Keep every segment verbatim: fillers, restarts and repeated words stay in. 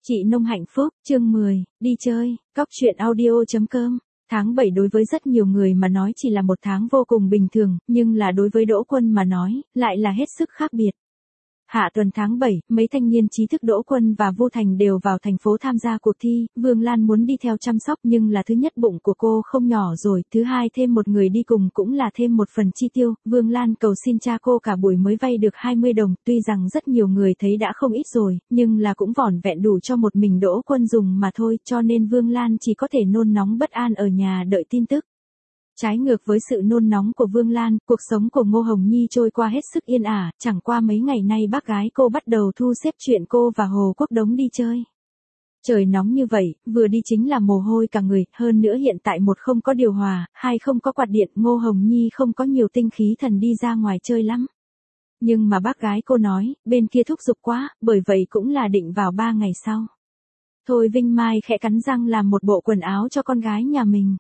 Chị Nông hạnh phúc, chương mười, đi chơi, cóc truyện audio.com. Tháng bảy đối với rất nhiều người mà nói chỉ là một tháng vô cùng bình thường, nhưng là đối với Đỗ Quân mà nói, lại là hết sức khác biệt. Hạ tuần tháng bảy, mấy thanh niên trí thức Đỗ Quân và Vu Thành đều vào thành phố tham gia cuộc thi, Vương Lan muốn đi theo chăm sóc nhưng là thứ nhất bụng của cô không nhỏ rồi, thứ hai thêm một người đi cùng cũng là thêm một phần chi tiêu, Vương Lan cầu xin cha cô cả buổi mới vay được hai mươi đồng, tuy rằng rất nhiều người thấy đã không ít rồi, nhưng là cũng vỏn vẹn đủ cho một mình Đỗ Quân dùng mà thôi, cho nên Vương Lan chỉ có thể nôn nóng bất an ở nhà đợi tin tức. Trái ngược với sự nôn nóng của Vương Lan, cuộc sống của Ngô Hồng Nhi trôi qua hết sức yên ả, chẳng qua mấy ngày nay bác gái cô bắt đầu thu xếp chuyện cô và Hồ Quốc Đống đi chơi. Trời nóng như vậy, vừa đi chính là mồ hôi cả người, hơn nữa hiện tại một không có điều hòa, hai không có quạt điện, Ngô Hồng Nhi không có nhiều tinh khí thần đi ra ngoài chơi lắm. Nhưng mà bác gái cô nói, bên kia thúc giục quá, bởi vậy cũng là định vào ba ngày sau. Thôi Vinh Mai khẽ cắn răng làm một bộ quần áo cho con gái nhà mình.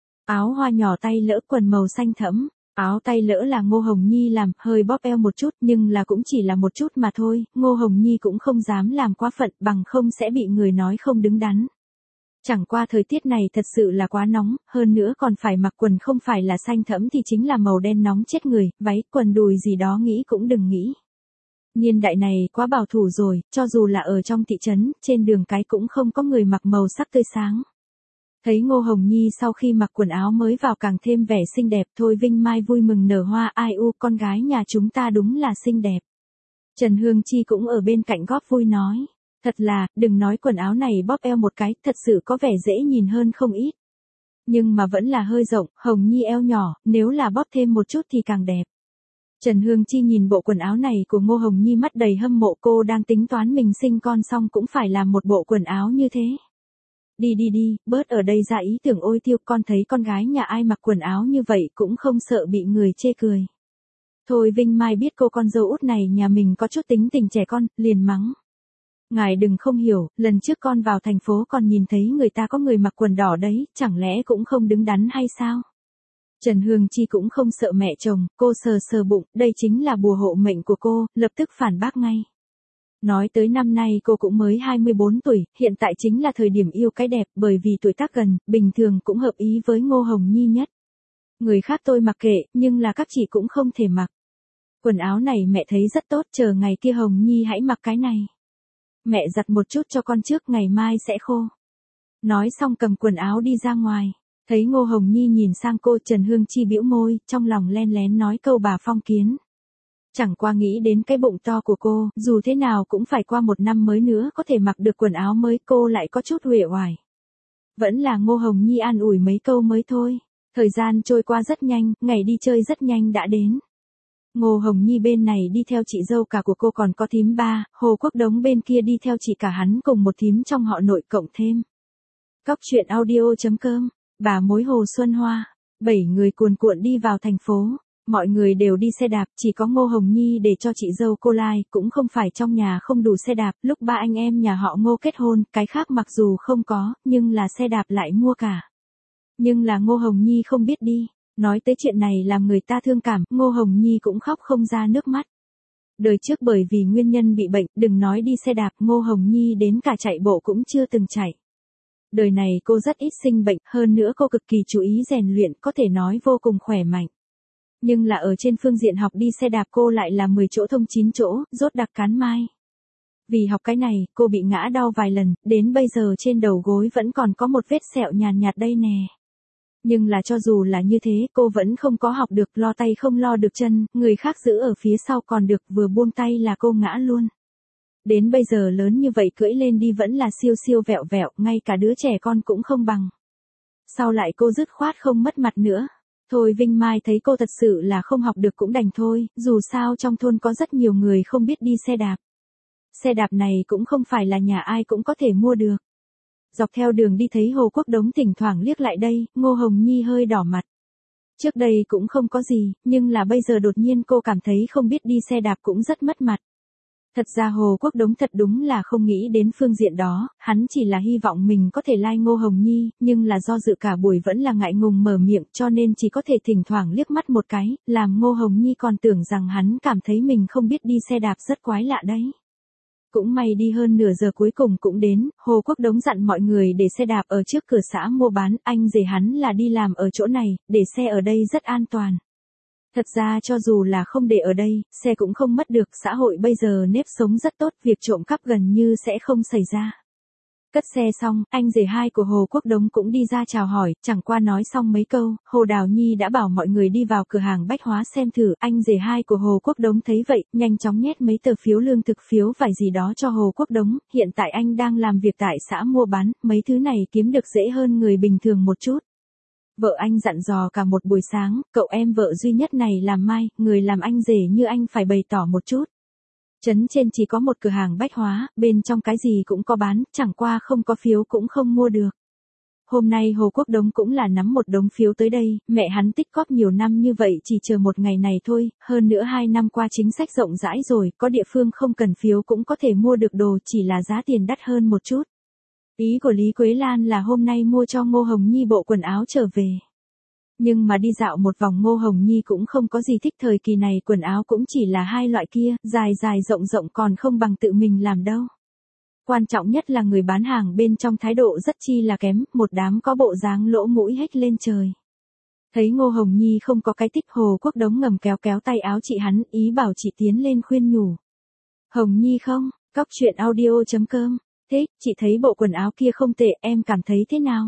Áo hoa nhỏ tay lỡ quần màu xanh thẫm, áo tay lỡ là Ngô Hồng Nhi làm, hơi bóp eo một chút nhưng là cũng chỉ là một chút mà thôi, Ngô Hồng Nhi cũng không dám làm quá phận bằng không sẽ bị người nói không đứng đắn. Chẳng qua thời tiết này thật sự là quá nóng, hơn nữa còn phải mặc quần không phải là xanh thẫm thì chính là màu đen nóng chết người, váy, quần đùi gì đó nghĩ cũng đừng nghĩ. Niên đại này quá bảo thủ rồi, cho dù là ở trong thị trấn, trên đường cái cũng không có người mặc màu sắc tươi sáng. Thấy Ngô Hồng Nhi sau khi mặc quần áo mới vào càng thêm vẻ xinh đẹp, Thôi Vinh Mai vui mừng nở hoa, ai u con gái nhà chúng ta đúng là xinh đẹp. Trần Hương Chi cũng ở bên cạnh góp vui nói, thật là, đừng nói quần áo này bóp eo một cái, thật sự có vẻ dễ nhìn hơn không ít. Nhưng mà vẫn là hơi rộng, Hồng Nhi eo nhỏ, nếu là bóp thêm một chút thì càng đẹp. Trần Hương Chi nhìn bộ quần áo này của Ngô Hồng Nhi mắt đầy hâm mộ, cô đang tính toán mình sinh con xong cũng phải làm một bộ quần áo như thế. Đi đi đi, bớt ở đây ra ý tưởng ôi tiêu, con thấy con gái nhà ai mặc quần áo như vậy cũng không sợ bị người chê cười. Thôi Vinh Mai biết cô con dâu út này nhà mình có chút tính tình trẻ con, liền mắng. Ngài đừng không hiểu, lần trước con vào thành phố còn nhìn thấy người ta có người mặc quần đỏ đấy, chẳng lẽ cũng không đứng đắn hay sao? Trần Hương Chi cũng không sợ mẹ chồng, cô sờ sờ bụng, đây chính là bùa hộ mệnh của cô, lập tức phản bác ngay. Nói tới năm nay cô cũng mới hai mươi bốn tuổi, hiện tại chính là thời điểm yêu cái đẹp, bởi vì tuổi tác gần, bình thường cũng hợp ý với Ngô Hồng Nhi nhất. Người khác tôi mặc kệ, nhưng là các chị cũng không thể mặc. Quần áo này mẹ thấy rất tốt, chờ ngày kia Hồng Nhi hãy mặc cái này. Mẹ giặt một chút cho con trước, ngày mai sẽ khô. Nói xong cầm quần áo đi ra ngoài. Thấy Ngô Hồng Nhi nhìn sang cô, Trần Hương Chi bĩu môi, trong lòng len lén nói câu bà phong kiến. Chẳng qua nghĩ đến cái bụng to của cô, dù thế nào cũng phải qua một năm mới nữa có thể mặc được quần áo mới, cô lại có chút uể oải. Vẫn là Ngô Hồng Nhi an ủi mấy câu mới thôi. Thời gian trôi qua rất nhanh, ngày đi chơi rất nhanh đã đến. Ngô Hồng Nhi bên này đi theo chị dâu cả của cô còn có thím ba, Hồ Quốc Đống bên kia đi theo chị cả hắn cùng một thím trong họ nội cộng thêm. Cóc truyện audio.com, bà mối Hồ Xuân Hoa, bảy người cuồn cuộn đi vào thành phố. Mọi người đều đi xe đạp, chỉ có Ngô Hồng Nhi để cho chị dâu cô lai, cũng không phải trong nhà không đủ xe đạp, lúc ba anh em nhà họ Ngô kết hôn, cái khác mặc dù không có, nhưng là xe đạp lại mua cả. Nhưng là Ngô Hồng Nhi không biết đi, nói tới chuyện này làm người ta thương cảm, Ngô Hồng Nhi cũng khóc không ra nước mắt. Đời trước bởi vì nguyên nhân bị bệnh, đừng nói đi xe đạp, Ngô Hồng Nhi đến cả chạy bộ cũng chưa từng chạy. Đời này cô rất ít sinh bệnh, hơn nữa cô cực kỳ chú ý rèn luyện, có thể nói vô cùng khỏe mạnh. Nhưng là ở trên phương diện học đi xe đạp cô lại là mười chỗ thông chín chỗ, rốt đặc cán mai. Vì học cái này, cô bị ngã đau vài lần, đến bây giờ trên đầu gối vẫn còn có một vết sẹo nhàn nhạt đây nè. Nhưng là cho dù là như thế, cô vẫn không có học được, lo tay không lo được chân, người khác giữ ở phía sau còn được, vừa buông tay là cô ngã luôn. Đến bây giờ lớn như vậy cưỡi lên đi vẫn là siêu siêu vẹo vẹo, ngay cả đứa trẻ con cũng không bằng. Sau lại cô dứt khoát không mất mặt nữa. Thôi Vinh Mai thấy cô thật sự là không học được cũng đành thôi, dù sao trong thôn có rất nhiều người không biết đi xe đạp. Xe đạp này cũng không phải là nhà ai cũng có thể mua được. Dọc theo đường đi thấy Hồ Quốc Đống thỉnh thoảng liếc lại đây, Ngô Hồng Nhi hơi đỏ mặt. Trước đây cũng không có gì, nhưng là bây giờ đột nhiên cô cảm thấy không biết đi xe đạp cũng rất mất mặt. Thật ra Hồ Quốc Đống thật đúng là không nghĩ đến phương diện đó, hắn chỉ là hy vọng mình có thể like Ngô Hồng Nhi, nhưng là do dự cả buổi vẫn là ngại ngùng mở miệng cho nên chỉ có thể thỉnh thoảng liếc mắt một cái, làm Ngô Hồng Nhi còn tưởng rằng hắn cảm thấy mình không biết đi xe đạp rất quái lạ đấy. Cũng may đi hơn nửa giờ cuối cùng cũng đến, Hồ Quốc Đống dặn mọi người để xe đạp ở trước cửa xã mua bán, anh rể hắn là đi làm ở chỗ này, để xe ở đây rất an toàn. Thật ra cho dù là không để ở đây, xe cũng không mất được, xã hội bây giờ nếp sống rất tốt, việc trộm cắp gần như sẽ không xảy ra. Cất xe xong, anh rể hai của Hồ Quốc Đống cũng đi ra chào hỏi, chẳng qua nói xong mấy câu, Hồ Đào Nhi đã bảo mọi người đi vào cửa hàng bách hóa xem thử, anh rể hai của Hồ Quốc Đống thấy vậy, nhanh chóng nhét mấy tờ phiếu lương thực phiếu vải gì đó cho Hồ Quốc Đống, hiện tại anh đang làm việc tại xã mua bán, mấy thứ này kiếm được dễ hơn người bình thường một chút. Vợ anh dặn dò cả một buổi sáng, cậu em vợ duy nhất này làm mai, người làm anh rể như anh phải bày tỏ một chút. Trấn trên chỉ có một cửa hàng bách hóa, bên trong cái gì cũng có bán, chẳng qua không có phiếu cũng không mua được. Hôm nay Hồ Quốc Đống cũng là nắm một đống phiếu tới đây, mẹ hắn tích cóp nhiều năm như vậy chỉ chờ một ngày này thôi, hơn nữa hai năm qua chính sách rộng rãi rồi, có địa phương không cần phiếu cũng có thể mua được đồ, chỉ là giá tiền đắt hơn một chút. Ý của Lý Quế Lan là hôm nay mua cho Ngô Hồng Nhi bộ quần áo trở về. Nhưng mà đi dạo một vòng Ngô Hồng Nhi cũng không có gì thích, thời kỳ này quần áo cũng chỉ là hai loại kia, dài dài rộng rộng còn không bằng tự mình làm đâu. Quan trọng nhất là người bán hàng bên trong thái độ rất chi là kém, một đám có bộ dáng lỗ mũi hết lên trời. Thấy Ngô Hồng Nhi không có cái thích, Hồ Quốc Đống ngầm kéo kéo tay áo chị hắn, ý bảo chị tiến lên khuyên nhủ. Hồng Nhi không, cóc truyện audio chấm com. Thế, chị thấy bộ quần áo kia không tệ, em cảm thấy thế nào?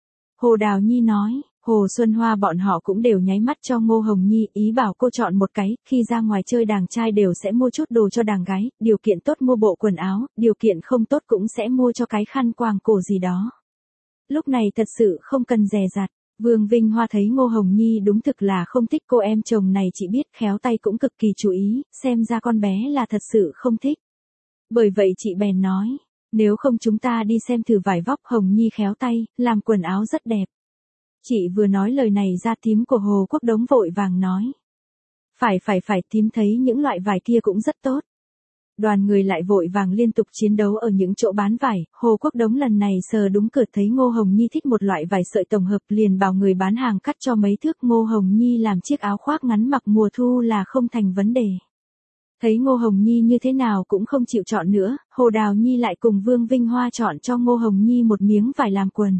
Hồ Đào Nhi nói, Hồ Xuân Hoa bọn họ cũng đều nháy mắt cho Ngô Hồng Nhi, ý bảo cô chọn một cái, khi ra ngoài chơi đàng trai đều sẽ mua chút đồ cho đàng gái, điều kiện tốt mua bộ quần áo, điều kiện không tốt cũng sẽ mua cho cái khăn quàng cổ gì đó. Lúc này thật sự không cần dè dặt, Vương Vinh Hoa thấy Ngô Hồng Nhi đúng thực là không thích cô em chồng này, chị biết khéo tay cũng cực kỳ chú ý, xem ra con bé là thật sự không thích. Bởi vậy chị bèn nói. Nếu không chúng ta đi xem thử vải vóc, Hồng Nhi khéo tay, làm quần áo rất đẹp. Chị vừa nói lời này ra, thím của Hồ Quốc Đống vội vàng nói. Phải phải phải, thím thấy những loại vải kia cũng rất tốt. Đoàn người lại vội vàng liên tục chiến đấu ở những chỗ bán vải, Hồ Quốc Đống lần này sờ đúng cửa thấy Ngô Hồng Nhi thích một loại vải sợi tổng hợp, liền bảo người bán hàng cắt cho mấy thước, Ngô Hồng Nhi làm chiếc áo khoác ngắn mặc mùa thu là không thành vấn đề. Thấy Ngô Hồng Nhi như thế nào cũng không chịu chọn nữa, Hồ Đào Nhi lại cùng Vương Vinh Hoa chọn cho Ngô Hồng Nhi một miếng vải làm quần.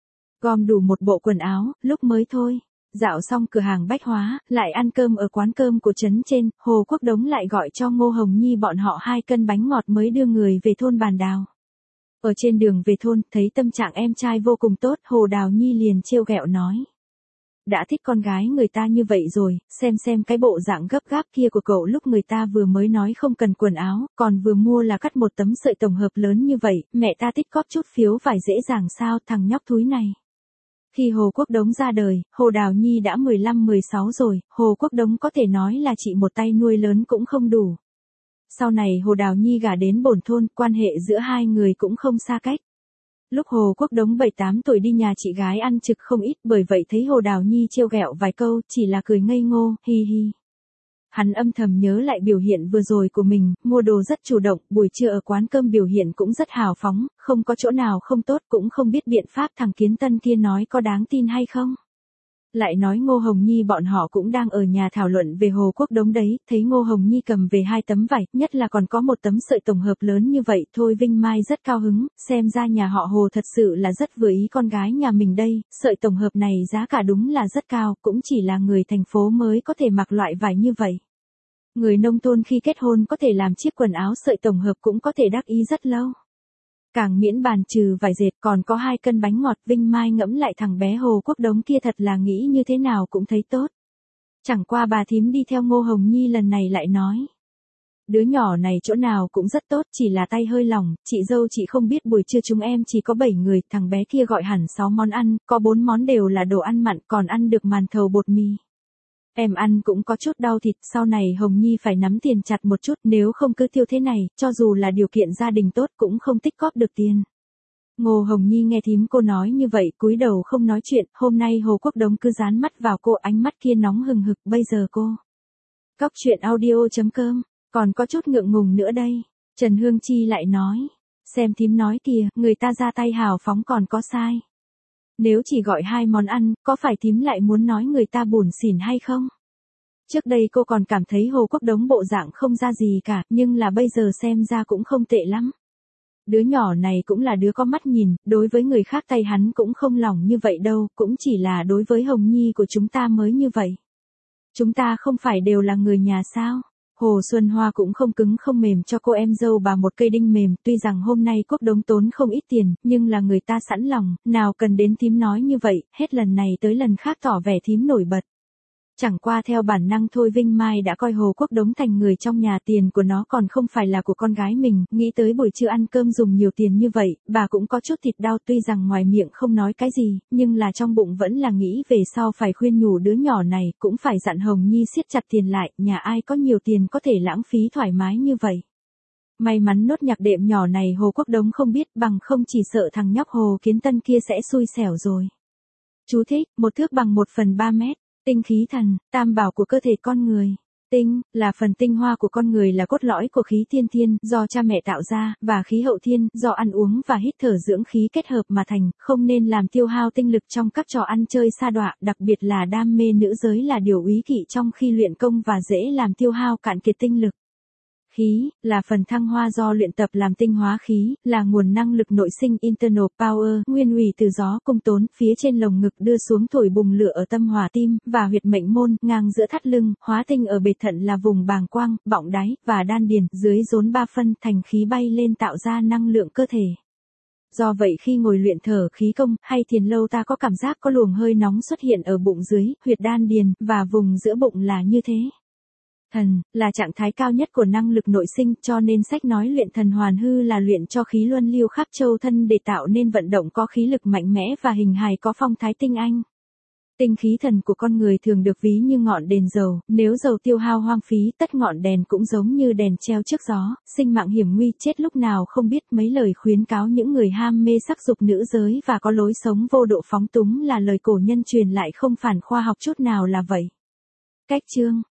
Gom đủ một bộ quần áo, lúc mới thôi. Dạo xong cửa hàng bách hóa, lại ăn cơm ở quán cơm của trấn trên, Hồ Quốc Đống lại gọi cho Ngô Hồng Nhi bọn họ hai cân bánh ngọt mới đưa người về thôn Bàn Đào. Ở trên đường về thôn, thấy tâm trạng em trai vô cùng tốt, Hồ Đào Nhi liền trêu ghẹo nói. Đã thích con gái người ta như vậy rồi, xem xem cái bộ dạng gấp gáp kia của cậu, lúc người ta vừa mới nói không cần quần áo, còn vừa mua là cắt một tấm sợi tổng hợp lớn như vậy, mẹ ta tích cóp chút phiếu vải dễ dàng sao, thằng nhóc thúi này. Khi Hồ Quốc Đống ra đời, Hồ Đào Nhi đã mười lăm mười sáu rồi, Hồ Quốc Đống có thể nói là chị một tay nuôi lớn cũng không đủ. Sau này Hồ Đào Nhi gả đến Bồn thôn, quan hệ giữa hai người cũng không xa cách. Lúc Hồ Quốc Đống bảy tám tuổi đi nhà chị gái ăn trực không ít, bởi vậy thấy Hồ Đào Nhi trêu ghẹo vài câu, chỉ là cười ngây ngô, hi hi. Hắn âm thầm nhớ lại biểu hiện vừa rồi của mình, mua đồ rất chủ động, buổi trưa ở quán cơm biểu hiện cũng rất hào phóng, không có chỗ nào không tốt, cũng không biết biện pháp thằng Kiến Tân kia nói có đáng tin hay không. Lại nói Ngô Hồng Nhi bọn họ cũng đang ở nhà thảo luận về Hồ Quốc Đống đấy, thấy Ngô Hồng Nhi cầm về hai tấm vải, nhất là còn có một tấm sợi tổng hợp lớn như vậy, thôi Vinh Mai rất cao hứng, xem ra nhà họ Hồ thật sự là rất vừa ý con gái nhà mình đây, sợi tổng hợp này giá cả đúng là rất cao, cũng chỉ là người thành phố mới có thể mặc loại vải như vậy. Người nông thôn khi kết hôn có thể làm chiếc quần áo sợi tổng hợp cũng có thể đắc ý rất lâu. Càng miễn bàn trừ vải dệt còn có hai cân bánh ngọt, Vinh Mai ngẫm lại thằng bé Hồ Quốc Đống kia thật là nghĩ như thế nào cũng thấy tốt. Chẳng qua bà thím đi theo Ngô Hồng Nhi lần này lại nói. Đứa nhỏ này chỗ nào cũng rất tốt, chỉ là tay hơi lỏng, chị dâu chị không biết buổi trưa chúng em chỉ có bảy người, thằng bé kia gọi hẳn sáu món ăn, có bốn món đều là đồ ăn mặn, còn ăn được màn thầu bột mì. Em ăn cũng có chút đau thịt, sau này Hồng Nhi phải nắm tiền chặt một chút, nếu không cứ tiêu thế này, cho dù là điều kiện gia đình tốt cũng không tích cóp được tiền. Ngô Hồng Nhi nghe thím cô nói như vậy, cúi đầu không nói chuyện, hôm nay Hồ Quốc Đống cứ dán mắt vào cô, ánh mắt kia nóng hừng hực, bây giờ cô. Cóc truyện audio chấm com, còn có chút ngượng ngùng nữa đây. Trần Hương Chi lại nói, xem thím nói kìa, người ta ra tay hào phóng còn có sai. Nếu chỉ gọi hai món ăn, có phải thím lại muốn nói người ta buồn xỉn hay không? Trước đây cô còn cảm thấy Hồ Quốc Đống bộ dạng không ra gì cả, nhưng là bây giờ xem ra cũng không tệ lắm. Đứa nhỏ này cũng là đứa có mắt nhìn, đối với người khác tay hắn cũng không lỏng như vậy đâu, cũng chỉ là đối với Hồng Nhi của chúng ta mới như vậy. Chúng ta không phải đều là người nhà sao? Hồ Xuân Hoa cũng không cứng không mềm cho cô em dâu bà một cây đinh mềm, tuy rằng hôm nay Quốc Đống tốn không ít tiền, nhưng là người ta sẵn lòng, nào cần đến thím nói như vậy, hết lần này tới lần khác tỏ vẻ thím nổi bật. Chẳng qua theo bản năng thôi Vinh Mai đã coi Hồ Quốc Đống thành người trong nhà, tiền của nó còn không phải là của con gái mình, nghĩ tới buổi trưa ăn cơm dùng nhiều tiền như vậy, bà cũng có chút thịt đau, tuy rằng ngoài miệng không nói cái gì, nhưng là trong bụng vẫn là nghĩ về sau phải khuyên nhủ đứa nhỏ này, cũng phải dặn Hồng Nhi siết chặt tiền lại, nhà ai có nhiều tiền có thể lãng phí thoải mái như vậy. May mắn nốt nhạc đệm nhỏ này Hồ Quốc Đống không biết, bằng không chỉ sợ thằng nhóc Hồ Kiến Tân kia sẽ xui xẻo rồi. Chú thích, một thước bằng một phần ba mét. Tinh khí thần, tam bảo của cơ thể con người. Tinh, là phần tinh hoa của con người, là cốt lõi của khí tiên thiên, do cha mẹ tạo ra, và khí hậu thiên, do ăn uống và hít thở dưỡng khí kết hợp mà thành, không nên làm tiêu hao tinh lực trong các trò ăn chơi sa đọa, đặc biệt là đam mê nữ giới là điều úy kỵ trong khi luyện công và dễ làm tiêu hao cạn kiệt tinh lực. Khí, là phần thăng hoa do luyện tập làm tinh hóa khí, là nguồn năng lực nội sinh internal power, nguyên ủy từ gió cung tốn, phía trên lồng ngực đưa xuống thổi bùng lửa ở tâm hỏa tim, và huyệt mệnh môn, ngang giữa thắt lưng, hóa tinh ở bệt thận là vùng bàng quang, bọng đáy, và đan điền, dưới rốn ba phân, thành khí bay lên tạo ra năng lượng cơ thể. Do vậy khi ngồi luyện thở khí công, hay thiền lâu ta có cảm giác có luồng hơi nóng xuất hiện ở bụng dưới, huyệt đan điền, và vùng giữa bụng là như thế. Thần, là trạng thái cao nhất của năng lực nội sinh, cho nên sách nói luyện thần hoàn hư là luyện cho khí luân lưu khắp châu thân để tạo nên vận động có khí lực mạnh mẽ và hình hài có phong thái tinh anh. Tinh khí thần của con người thường được ví như ngọn đèn dầu, nếu dầu tiêu hao hoang phí, tất ngọn đèn cũng giống như đèn treo trước gió, sinh mạng hiểm nguy, chết lúc nào không biết. Mấy lời khuyến cáo những người ham mê sắc dục nữ giới và có lối sống vô độ phóng túng là lời cổ nhân truyền lại, không phản khoa học chút nào là vậy. Cách chương